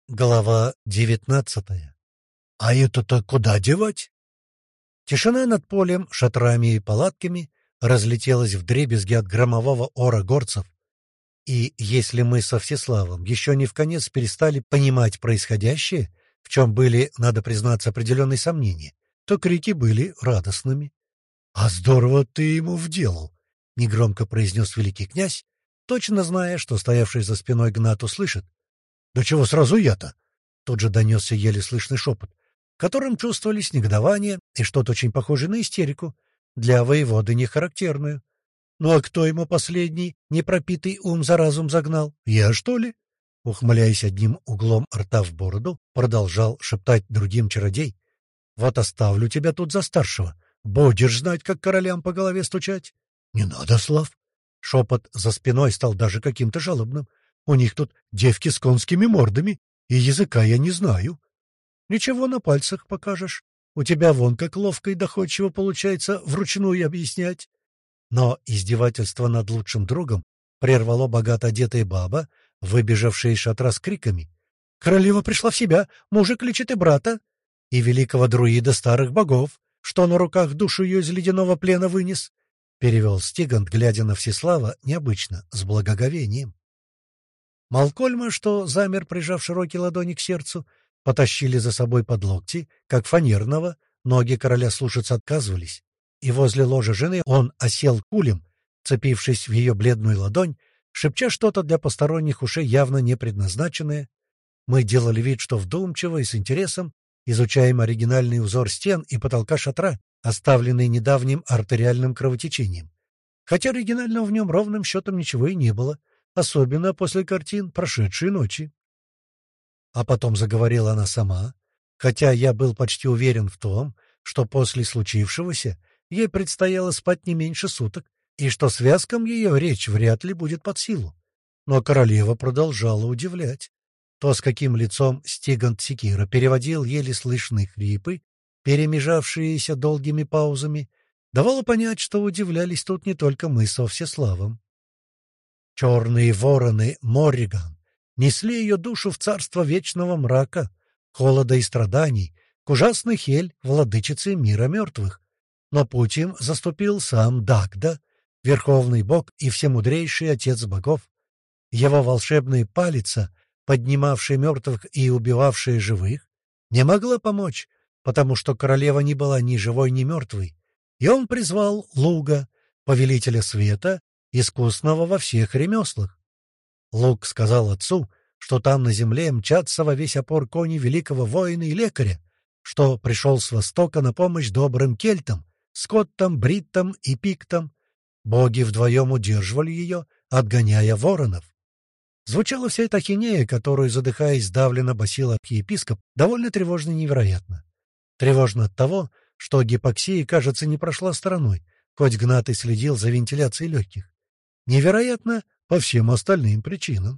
Глава 19. А это-то куда девать? Тишина над полем, шатрами и палатками разлетелась вдребезги от громового ора горцев. И если мы со Всеславом еще не вконец перестали понимать происходящее, в чем были, надо признаться, определенные сомнения, то крики были радостными. «А здорово ты ему вделал!» — негромко произнес великий князь, точно зная, что стоявший за спиной Гнат услышит. «Да чего сразу я-то?» Тут же донесся еле слышный шепот, в котором чувствовались негодование и что-то очень похожее на истерику, для воеводы не характерную. «Ну а кто ему последний непропитый ум за разум загнал? Я, что ли?» Ухмыляясь одним углом рта в бороду, продолжал шептать другим чародей. «Вот оставлю тебя тут за старшего. Будешь знать, как королям по голове стучать». «Не надо, Слав!» Шепот за спиной стал даже каким-то жалобным. «У них тут девки с конскими мордами, и языка я не знаю». «Ничего, на пальцах покажешь. У тебя вон как ловко и доходчиво получается вручную объяснять». Но издевательство над лучшим другом прервало богато одетая баба, выбежавшая из шатра с криками. «Королева пришла в себя, мужик лечит и брата, и великого друида старых богов, что на руках душу ее из ледяного плена вынес», — перевел Стигант, глядя на Всеслава необычно, с благоговением. Малкольма, что замер, прижав широкие ладони к сердцу, потащили за собой под локти, как фанерного, ноги короля слушаться отказывались, и возле ложа жены он осел кулем, цепившись в ее бледную ладонь, шепча что-то для посторонних ушей явно не предназначенное. Мы делали вид, что вдумчиво и с интересом изучаем оригинальный узор стен и потолка шатра, оставленный недавним артериальным кровотечением. Хотя оригинального в нем ровным счетом ничего и не было, особенно после картин прошедшей ночи. А потом заговорила она сама, хотя я был почти уверен в том, что после случившегося ей предстояло спать не меньше суток, и что связкам ее речь вряд ли будет под силу. Но королева продолжала удивлять. То, с каким лицом Стигант Секира переводил еле слышные хрипы, перемежавшиеся долгими паузами, давало понять, что удивлялись тут не только мы со Всеславом. Черные вороны Морриган несли ее душу в царство вечного мрака, холода и страданий, к ужасной Хель, владычице мира мертвых. Но путь им заступил сам Дагда, верховный бог и всемудрейший отец богов. Его волшебная палица, поднимавшая мертвых и убивавшая живых, не могла помочь, потому что королева не была ни живой, ни мертвой, и он призвал Луга, повелителя света, искусного во всех ремеслах. Луг сказал отцу, что там на земле мчатся во весь опор кони великого воина и лекаря, что пришел с востока на помощь добрым кельтам, скоттам, бриттам и пиктам. Боги вдвоем удерживали ее, отгоняя воронов. Звучала вся эта ахинея, которую, задыхаясь, сдавленно басил архиепископ, довольно тревожно и невероятно. Тревожно от того, что гипоксия, кажется, не прошла стороной, хоть Гнат и следил за вентиляцией легких. Невероятно по всем остальным причинам.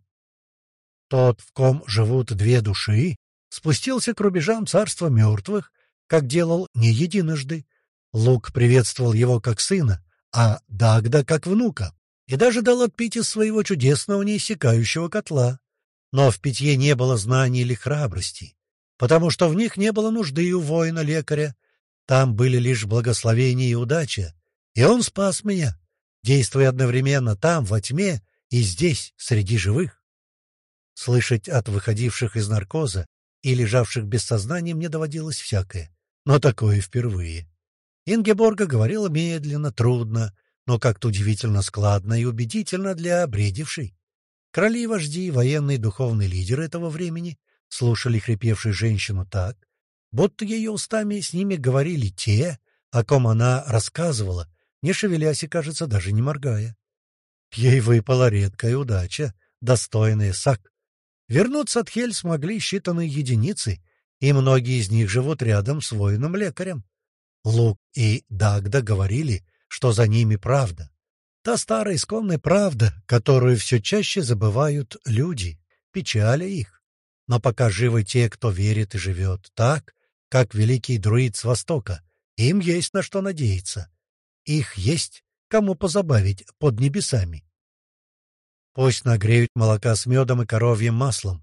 Тот, в ком живут две души, спустился к рубежам царства мертвых, как делал не единожды. Лук приветствовал его как сына, а Дагда как внука, и даже дал отпить из своего чудесного неиссякающего котла. Но в питье не было знаний или храбрости, потому что в них не было нужды у воина-лекаря. Там были лишь благословения и удача, и он спас меня, действуя одновременно там, во тьме, и здесь, среди живых. Слышать от выходивших из наркоза и лежавших без сознания мне доводилось всякое, но такое впервые. Ингеборга говорила медленно, трудно, но как-то удивительно складно и убедительно для обредившей. Короли и вожди, военные и духовные лидеры этого времени слушали хрипевшую женщину так, будто ее устами с ними говорили те, о ком она рассказывала, не шевелясь и, кажется, даже не моргая. Ей выпала редкая удача, достойная Сак. Вернуться от Хель смогли считанные единицы, и многие из них живут рядом с воином-лекарем. Лук и Дагда говорили, что за ними правда. Та старая исконная правда, которую все чаще забывают люди, печаля их. Но пока живы те, кто верит и живет так, как великий друид с Востока, им есть на что надеяться. Их есть кому позабавить под небесами. Пусть нагреют молока с медом и коровьим маслом.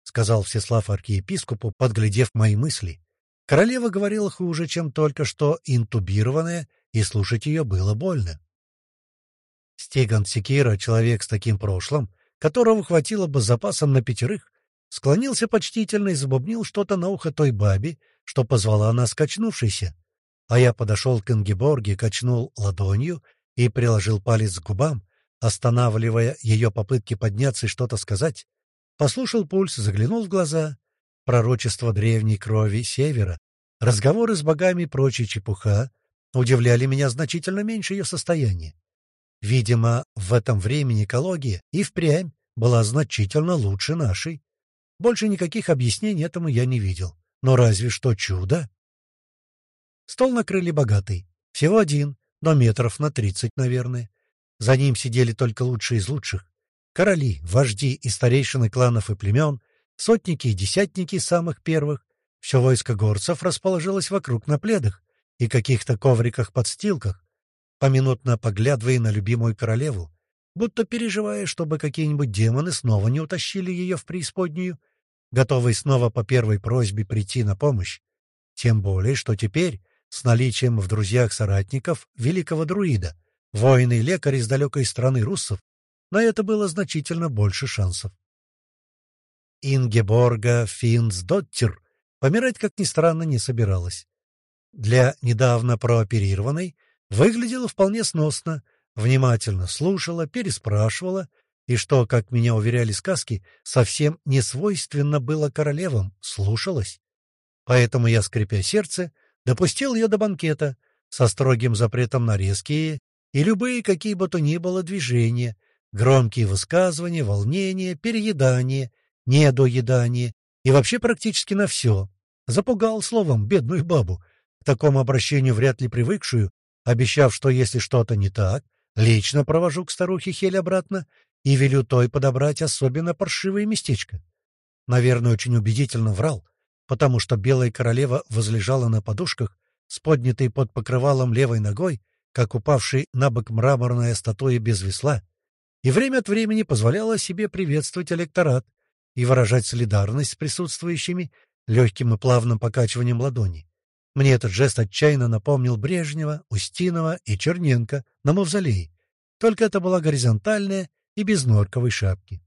сказал Всеслав архиепископу, подглядев мои мысли. Королева говорила хуже, чем только что интубированная, и слушать ее было больно. Стеган Секира, человек с таким прошлым, которого хватило бы с запасом на 5, склонился почтительно и забубнил что-то на ухо той бабе, что позвала нас качнувшейся. А я подошел к Ингеборге, качнул ладонью и приложил палец к губам, останавливая ее попытки подняться и что-то сказать. Послушал пульс, заглянул в глаза. Пророчество древней крови Севера, разговоры с богами и прочая чепуха удивляли меня значительно меньше ее состояния. Видимо, в этом времени экология и впрямь была значительно лучше нашей. Больше никаких объяснений этому я не видел. Но разве что чудо. Стол накрыли богатый. Всего один, но метров на 30, наверное. За ним сидели только лучшие из лучших. Короли, вожди и старейшины кланов и племен, сотники и десятники самых первых. Все войско горцев расположилось вокруг на пледах и каких-то ковриках-подстилках, поминутно поглядывая на любимую королеву, будто переживая, чтобы какие-нибудь демоны снова не утащили ее в преисподнюю, готовые снова по первой просьбе прийти на помощь. Тем более, что теперь, с наличием в друзьях соратников великого друида, воина и лекаря из далекой страны руссов, на это было значительно больше шансов. Ингеборга Финсдоттир помирать, как ни странно, не собиралась. Для недавно прооперированной выглядела вполне сносно, внимательно слушала, переспрашивала, и что, как меня уверяли сказки, совсем не свойственно было королевам, слушалась. Поэтому я, скрипя сердце, допустил ее до банкета со строгим запретом на резкие и любые какие бы то ни было движения, громкие высказывания, волнения, переедание, недоедание и вообще практически на все. Запугал, словом, бедную бабу, к такому обращению вряд ли привыкшую, обещав, что если что-то не так, лично провожу к старухе Хель обратно и велю той подобрать особенно паршивое местечко. Наверное, очень убедительно врал, потому что белая королева возлежала на подушках с поднятой под покрывалом левой ногой, как упавшей на бок мраморная статуя без весла, и время от времени позволяла себе приветствовать электорат и выражать солидарность с присутствующими легким и плавным покачиванием ладони. Мне этот жест отчаянно напомнил Брежнева, Устинова и Черненко на мавзолее, только это была горизонтальная и без норковой шапки.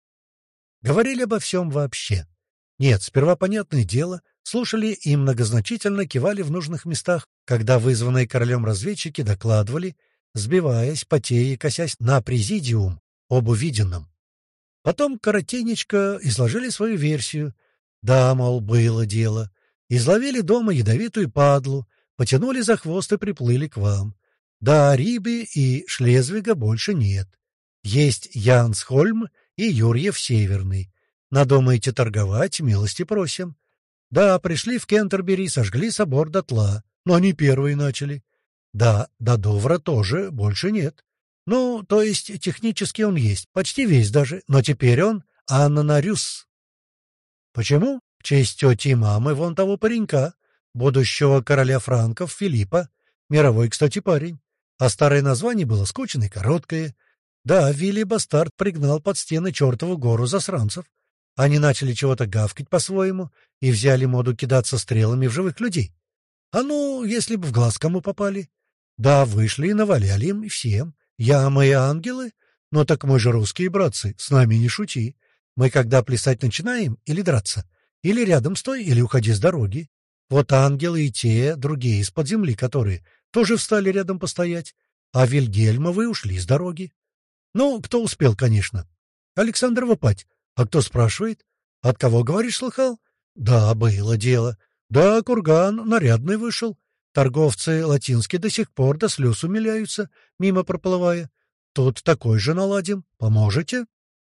Говорили обо всем вообще. Нет, сперва, понятное дело, слушали и многозначительно кивали в нужных местах, когда вызванные королем разведчики докладывали, сбиваясь, потея и косясь на президиум об увиденном. Потом коротенечко изложили свою версию. Да, мол, было дело. Изловили дома ядовитую падлу, потянули за хвост и приплыли к вам. Да, Рибы и Шлезвига больше нет. Есть Янсхольм и Юрьев Северный. Надумаете торговать, милости просим. Да, пришли в Кентербери и сожгли собор дотла, но они первые начали. Да, до Довра тоже больше нет. Ну, то есть технически он есть, почти весь даже, но теперь он Аннанарюс. Почему? В честь тети и мамы вон того паренька, будущего короля франков Филиппа. Мировой, кстати, парень. А старое название было скучное и короткое. Да, Вилли Бастард пригнал под стены чертову гору засранцев. Они начали чего-то гавкать по-своему и взяли моду кидаться стрелами в живых людей. А ну, если бы в глаз кому попали. Да, вышли и наваляли им и всем. Я, мои ангелы? Ну так мы же русские братцы, с нами не шути. Мы когда плясать начинаем или драться? Или рядом стой, или уходи с дороги. Вот ангелы и те, другие из-под земли, которые тоже встали рядом постоять. А Вильгельмовы ушли с дороги. Ну, кто успел, конечно. Александр Вапать. А кто спрашивает? От кого, говоришь, слыхал? Да, было дело. Да, курган нарядный вышел. Торговцы латинские до сих пор до слез умиляются, мимо проплывая. Тут такой же наладим. Поможете?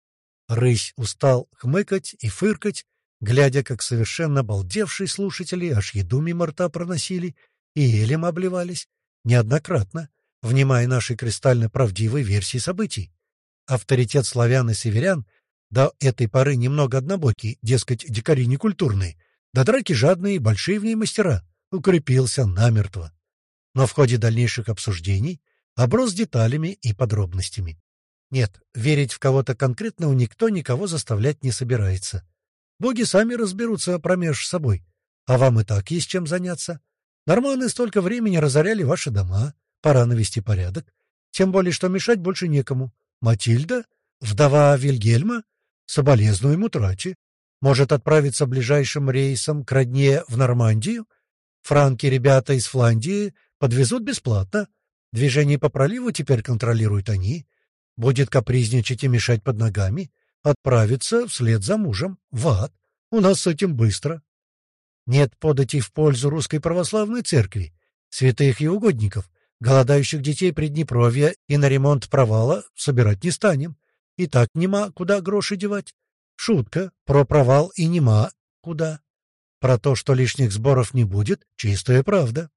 Рысь устал хмыкать и фыркать, глядя, как совершенно обалдевшие слушатели аж еду мимо рта проносили и елем обливались, неоднократно, внимая нашей кристально правдивой версии событий. Авторитет славян и северян до этой поры немного однобокий, дескать, дикари некультурные, да драки жадные и большие в ней мастера, укрепился намертво. Но в ходе дальнейших обсуждений оброс деталями и подробностями. Нет, верить в кого-то конкретного никто никого заставлять не собирается. Боги сами разберутся промеж собой. А вам и так есть чем заняться. Норманы столько времени разоряли ваши дома. Пора навести порядок. Тем более, что мешать больше некому. Матильда, вдова Вильгельма, соболезнуем утрате. Может отправиться ближайшим рейсом к родне в Нормандию? Франки, ребята из Фландии, подвезут бесплатно. Движение по проливу теперь контролируют они. Будет капризничать и мешать под ногами. Отправиться вслед за мужем в ад. У нас с этим быстро. Нет податей в пользу русской православной церкви, святых и угодников, голодающих детей Приднепровья и на ремонт провала собирать не станем. И так нема куда гроши девать. Шутка про провал и нема куда. Про то, что лишних сборов не будет, чистая правда.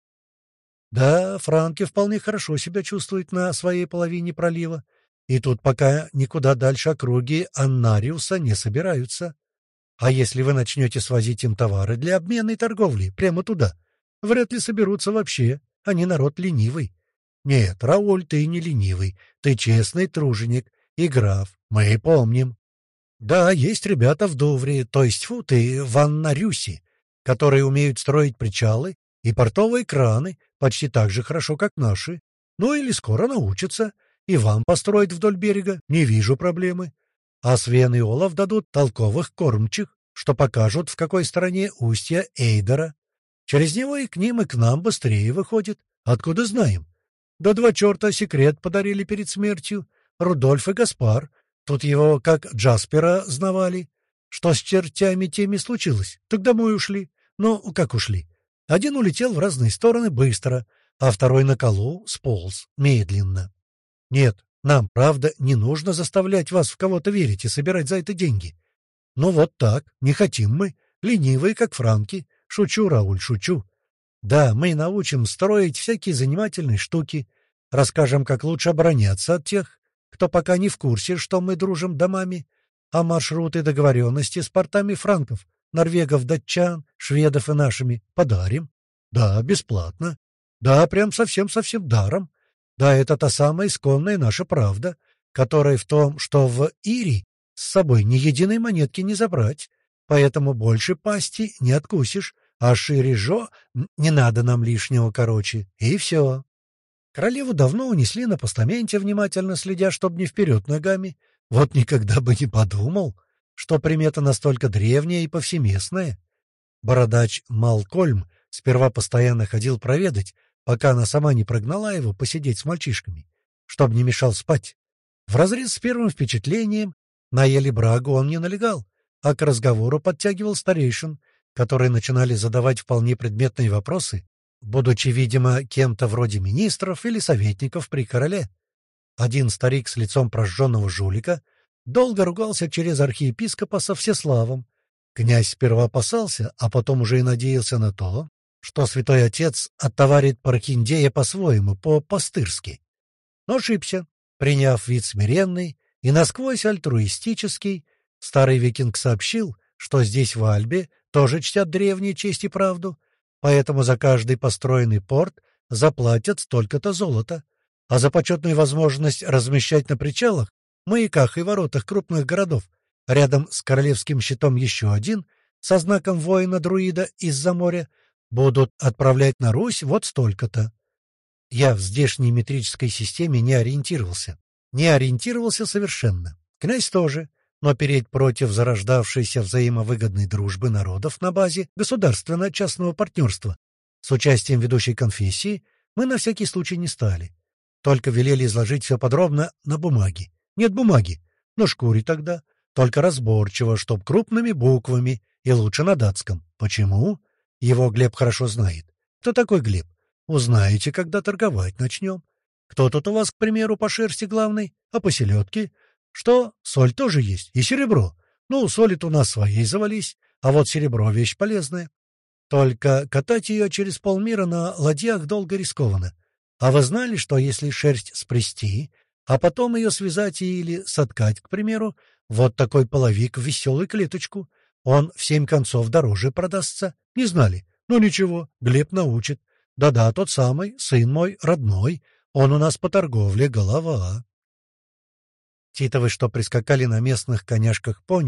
Да, франки вполне хорошо себя чувствуют на своей половине пролива, и тут пока никуда дальше округи Аннариуса не собираются. А если вы начнете свозить им товары для обмена и торговли прямо туда, вряд ли соберутся вообще, они народ ленивый. Нет, Рауль, ты не ленивый, ты честный труженик и граф, мы помним. Да, есть ребята в Дувре, то есть ты в Аннарюсе, которые умеют строить причалы и портовые краны почти так же хорошо, как наши. Ну или скоро научатся, и вам построить вдоль берега, не вижу проблемы. А Свен и Олаф дадут толковых кормчих, что покажут, в какой стороне устья Эйдера. Через него и к ним, и к нам быстрее выходит. Откуда знаем? Да два черта секрет подарили перед смертью. Рудольф и Гаспар. Тут его, как Джаспера, знавали. Что с чертями теми случилось? Так домой ушли. Ну, как ушли? Один улетел в разные стороны быстро, а второй на колу сполз медленно. Нет, нам, правда, не нужно заставлять вас в кого-то верить и собирать за это деньги. Ну вот так, не хотим мы, ленивые, как франки. Шучу, Рауль, шучу. Да, мы научим строить всякие занимательные штуки, расскажем, как лучше обороняться от тех, кто пока не в курсе, что мы дружим домами, а маршруты договоренности с портами франков, норвегов, датчан, шведов и нашими подарим. Да, бесплатно. Да, прям совсем-совсем даром. Да, это та самая исконная наша правда, которая в том, что в Ири с собой ни единой монетки не забрать, поэтому больше пасти не откусишь, а шире жо не надо нам лишнего, короче, и все. Королеву давно унесли на постаменте, внимательно следя, чтоб не вперед ногами. Вот никогда бы не подумал, что примета настолько древняя и повсеместная. Бородач Малкольм сперва постоянно ходил проведать, пока она сама не прогнала его посидеть с мальчишками, чтоб не мешал спать. Вразрез с первым впечатлением на Ели Брагу он не налегал, а к разговору подтягивал старейшин, которые начинали задавать вполне предметные вопросы, будучи, видимо, кем-то вроде министров или советников при короле. Один старик с лицом прожженного жулика долго ругался через архиепископа со Всеславом. Князь сперва опасался, а потом уже и надеялся на то, что святой отец оттоварит Пархиндея по-своему, по-пастырски. Но ошибся. Приняв вид смиренный и насквозь альтруистический, старый викинг сообщил, что здесь, в Альбе, тоже чтят древние честь и правду, поэтому за каждый построенный порт заплатят столько-то золота, а за почетную возможность размещать на причалах, маяках и воротах крупных городов рядом с королевским щитом еще один со знаком воина-друида из-за моря будут отправлять на Русь вот столько-то. Я в здешней метрической системе не ориентировался. Не ориентировался совершенно. Князь тоже. Но переть против зарождавшейся взаимовыгодной дружбы народов на базе государственно-частного партнерства с участием ведущей конфессии мы на всякий случай не стали. Только велели изложить все подробно на бумаге. Нет бумаги. На шкуре тогда. Только разборчиво, чтоб крупными буквами и лучше на датском. Почему? Его Глеб хорошо знает. Кто такой Глеб? Узнаете, когда торговать начнем. Кто тут у вас, к примеру, по шерсти главный, а по селедке? Что? Соль тоже есть, и серебро. Ну, соль-то у нас своей завались, а вот серебро — вещь полезная. Только катать ее через полмира на ладьях долго рискованно. А вы знали, что если шерсть сплести, а потом ее связать или соткать, к примеру, вот такой половик в веселую клеточку, он в 7 концов дороже продастся? Не знали? Ну ничего, Глеб научит. Да-да, тот самый, сын мой, родной. Он у нас по торговле голова. Титовы, что прискакали на местных коняшках-пони,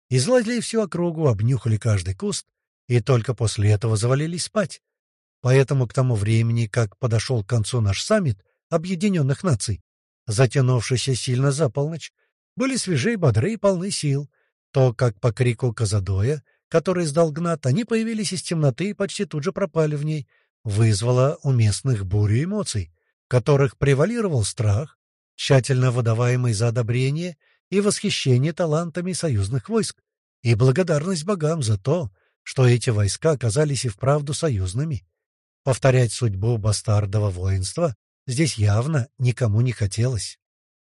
излазили всю округу, обнюхали каждый куст и только после этого завалились спать. Поэтому к тому времени, как подошел к концу наш саммит Объединенных Наций, затянувшийся сильно за полночь, были свежи, бодры и полны сил, то, как по крику Казадоя, который издал Гнат, они появились из темноты и почти тут же пропали в ней, вызвало у местных бурю эмоций, в которых превалировал страх, тщательно выдаваемый за одобрение и восхищение талантами союзных войск, и благодарность богам за то, что эти войска оказались и вправду союзными. Повторять судьбу бастардового воинства здесь явно никому не хотелось.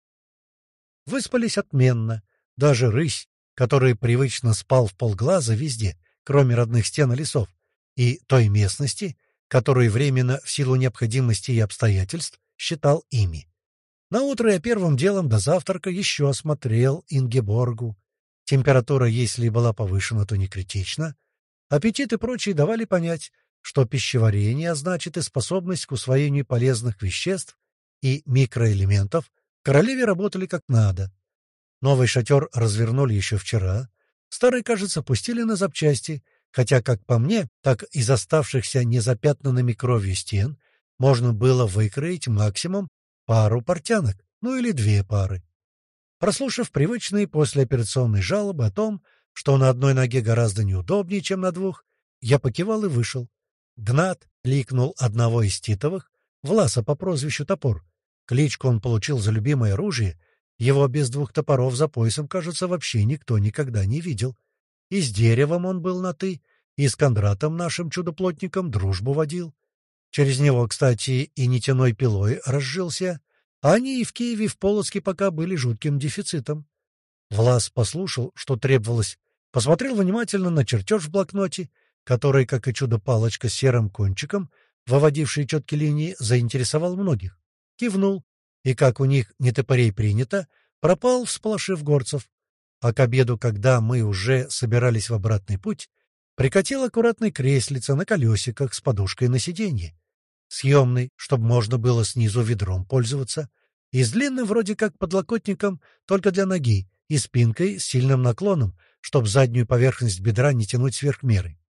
Выспались отменно. Даже рысь, который привычно спал вполглаза везде, кроме родных стен и лесов, и той местности, которую временно в силу необходимости и обстоятельств считал ими. Наутро я первым делом до завтрака еще осмотрел Ингеборгу. Температура, если была повышена, то не критично. Аппетит и прочие давали понять, что пищеварение, а значит и способность к усвоению полезных веществ и микроэлементов в королеве работали как надо. Новый шатер развернули еще вчера. Старый, кажется, пустили на запчасти, хотя, как по мне, так из оставшихся незапятнанными кровью стен можно было выкроить максимум пару портянок, ну или 2 пары. Прослушав привычные послеоперационные жалобы о том, что на одной ноге гораздо неудобнее, чем на двух, я покивал и вышел. Гнат кликнул одного из Титовых, Власа по прозвищу Топор. Кличку он получил за любимое оружие, его без 2 топоров за поясом, кажется, вообще никто никогда не видел. И с деревом он был на «ты», и с Кондратом, нашим чудо-плотником, дружбу водил. Через него, кстати, и нитяной пилой разжился, а они и в Киеве, и в Полоцке пока были жутким дефицитом. Влас послушал, что требовалось, посмотрел внимательно на чертеж в блокноте, который, как и чудо-палочка с серым кончиком, выводивший четкие линии, заинтересовал многих. Кивнул, и, как у них не топорей принято, пропал, всполошив горцев. А к обеду, когда мы уже собирались в обратный путь, прикатил аккуратный креслице на колесиках с подушкой на сиденье. Съемный, чтобы можно было снизу ведром пользоваться, и с длинным вроде как подлокотником, только для ноги, и спинкой с сильным наклоном, чтобы заднюю поверхность бедра не тянуть сверх меры.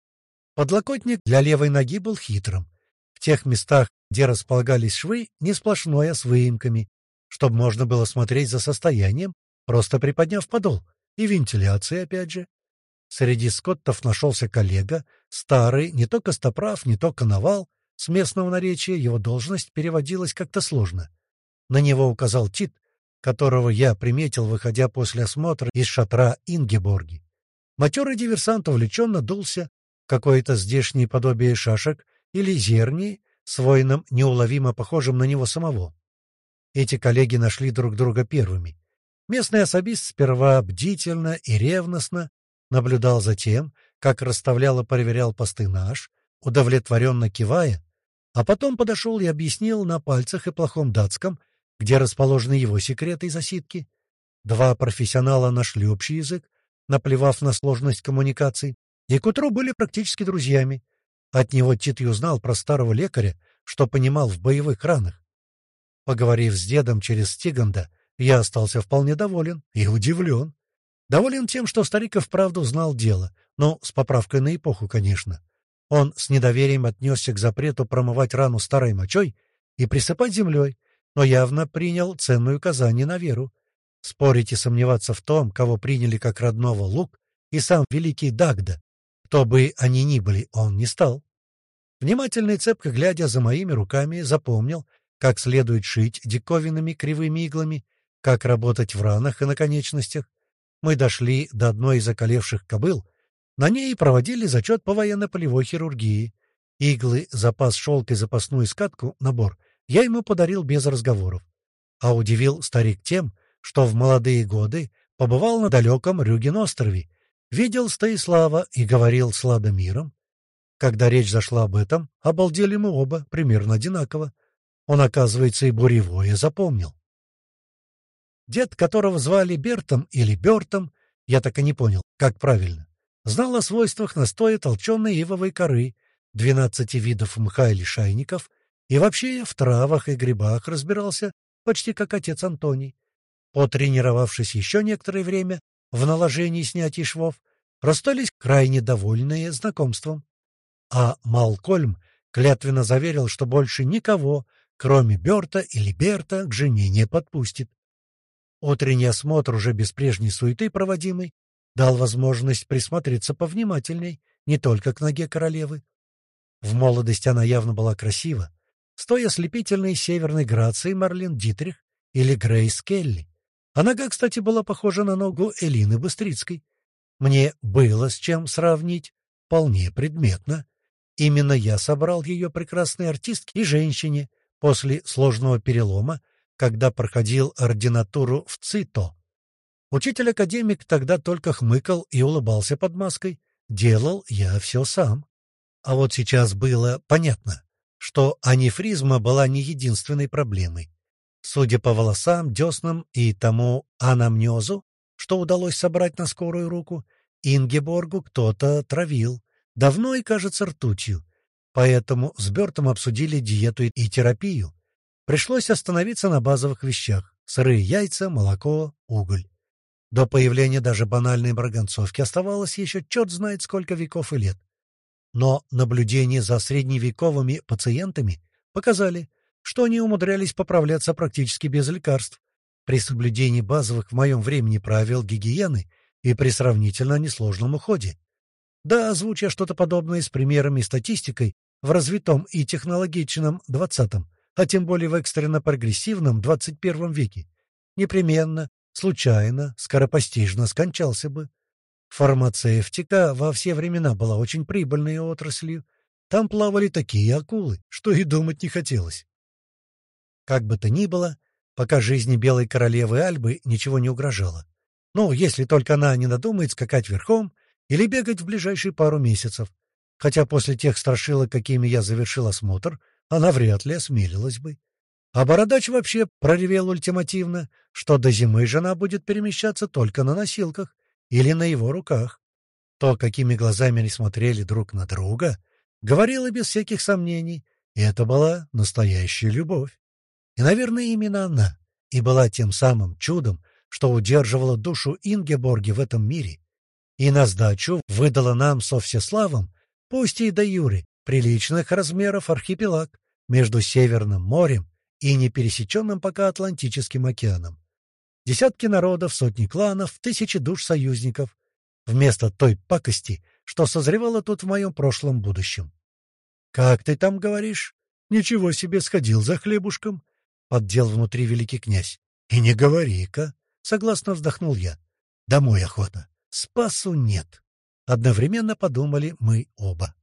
Подлокотник для левой ноги был хитрым. В тех местах, где располагались швы, не сплошной, а с выемками, чтобы можно было смотреть за состоянием, просто приподняв подол, и вентиляция опять же. Среди скоттов нашелся коллега, старый, не то костоправ, не то коновал, с местного наречия его должность переводилась как-то сложно. На него указал Тит, которого я приметил, выходя после осмотра из шатра Ингеборги. Матерый диверсант увлеченно дулся в какое-то здешнее подобие шашек или зерни с воином, неуловимо похожим на него самого. Эти коллеги нашли друг друга первыми. Местный особист сперва бдительно и ревностно наблюдал за тем, как расставлял и проверял посты наш, удовлетворенно кивая, а потом подошел и объяснил на пальцах и плохом датском, где расположены его секреты и засидки. 2 профессионала нашли общий язык, наплевав на сложность коммуникаций, и к утру были практически друзьями. От него Тит и узнал про старого лекаря, что понимал в боевых ранах. Поговорив с дедом через Стиганда, я остался вполне доволен и удивлен. Доволен тем, что старик и вправду знал дело, но с поправкой на эпоху, конечно. Он с недоверием отнесся к запрету промывать рану старой мочой и присыпать землей, но явно принял ценное указание на веру. Спорить и сомневаться в том, кого приняли как родного Лук и сам великий Дагда, кто бы они ни были, он не стал. Внимательно и цепко глядя за моими руками, запомнил, как следует шить диковинными кривыми иглами, как работать в ранах и на конечностях. Мы дошли до одной из околевших кобыл, на ней проводили зачет по военно-полевой хирургии. Иглы, запас шелка и запасную скатку, набор, я ему подарил без разговоров. А удивил старик тем, что в молодые годы побывал на далеком Рюген-острове, видел Стоислава и говорил с Ладомиром. Когда речь зашла об этом, обалдели мы оба примерно одинаково. Он, оказывается, и буревое запомнил. Дед, которого звали Бертом или Бертом, я так и не понял, как правильно, знал о свойствах настоя толченой ивовой коры, 12 видов мха и лишайников, и вообще в травах и грибах разбирался почти как отец Антоний. Потренировавшись еще некоторое время, в наложении снятия швов, расстались крайне довольные знакомством. А Малкольм клятвенно заверил, что больше никого, кроме Берта или Берта, к жене не подпустит. Утренний осмотр, уже без прежней суеты проводимый, дал возможность присмотреться повнимательней не только к ноге королевы. В молодости она явно была красива, с той ослепительной северной грацией Марлен Дитрих или Грейс Келли. А нога, кстати, была похожа на ногу Элины Быстрицкой. Мне было с чем сравнить, вполне предметно. Именно я собрал ее прекрасной артистке и женщине после сложного перелома, когда проходил ординатуру в ЦИТО. Учитель-академик тогда только хмыкал и улыбался под маской. Делал я все сам. А вот сейчас было понятно, что аневризма была не единственной проблемой. Судя по волосам, деснам и тому анамнезу, что удалось собрать на скорую руку, Ингеборгу кто-то травил, давно и, кажется, ртутью. Поэтому с Бертом обсудили диету и терапию. Пришлось остановиться на базовых вещах: сырые яйца, молоко, уголь. До появления даже банальной марганцовки оставалось еще черт знает сколько веков и лет. Но наблюдения за средневековыми пациентами показали, что они умудрялись поправляться практически без лекарств, при соблюдении базовых в моем времени правил гигиены и при сравнительно несложном уходе. Да, озвуча что-то подобное с примерами и статистикой в развитом и технологичном XX, а тем более в экстренно-прогрессивном XXI веке, непременно, случайно, скоропостижно скончался бы. Фармацевтика во все времена была очень прибыльной отраслью. Там плавали такие акулы, что и думать не хотелось. Как бы то ни было, пока жизни белой королевы Альбы ничего не угрожало. Ну, если только она не надумает скакать верхом или бегать в ближайшие пару месяцев. Хотя после тех страшилок, какими я завершил осмотр, она вряд ли осмелилась бы. А Бородач вообще проревел ультимативно, что до зимы жена будет перемещаться только на носилках или на его руках. То, какими глазами они смотрели друг на друга, говорило без всяких сомнений, и это была настоящая любовь. И, наверное, именно она и была тем самым чудом, что удерживала душу Ингеборги в этом мире, и на сдачу выдала нам со всеславом, пусть и до юре, приличных размеров архипелаг между Северным морем и непересеченным пока Атлантическим океаном. Десятки народов, сотни кланов, тысячи душ союзников, вместо той пакости, что созревала тут в моем прошлом будущем. «Как ты там говоришь? Ничего себе, сходил за хлебушком!» — поддел внутри великий князь. «И не говори-ка!» — согласно вздохнул я. «Домой охота. Спасу нет!» Одновременно подумали мы оба.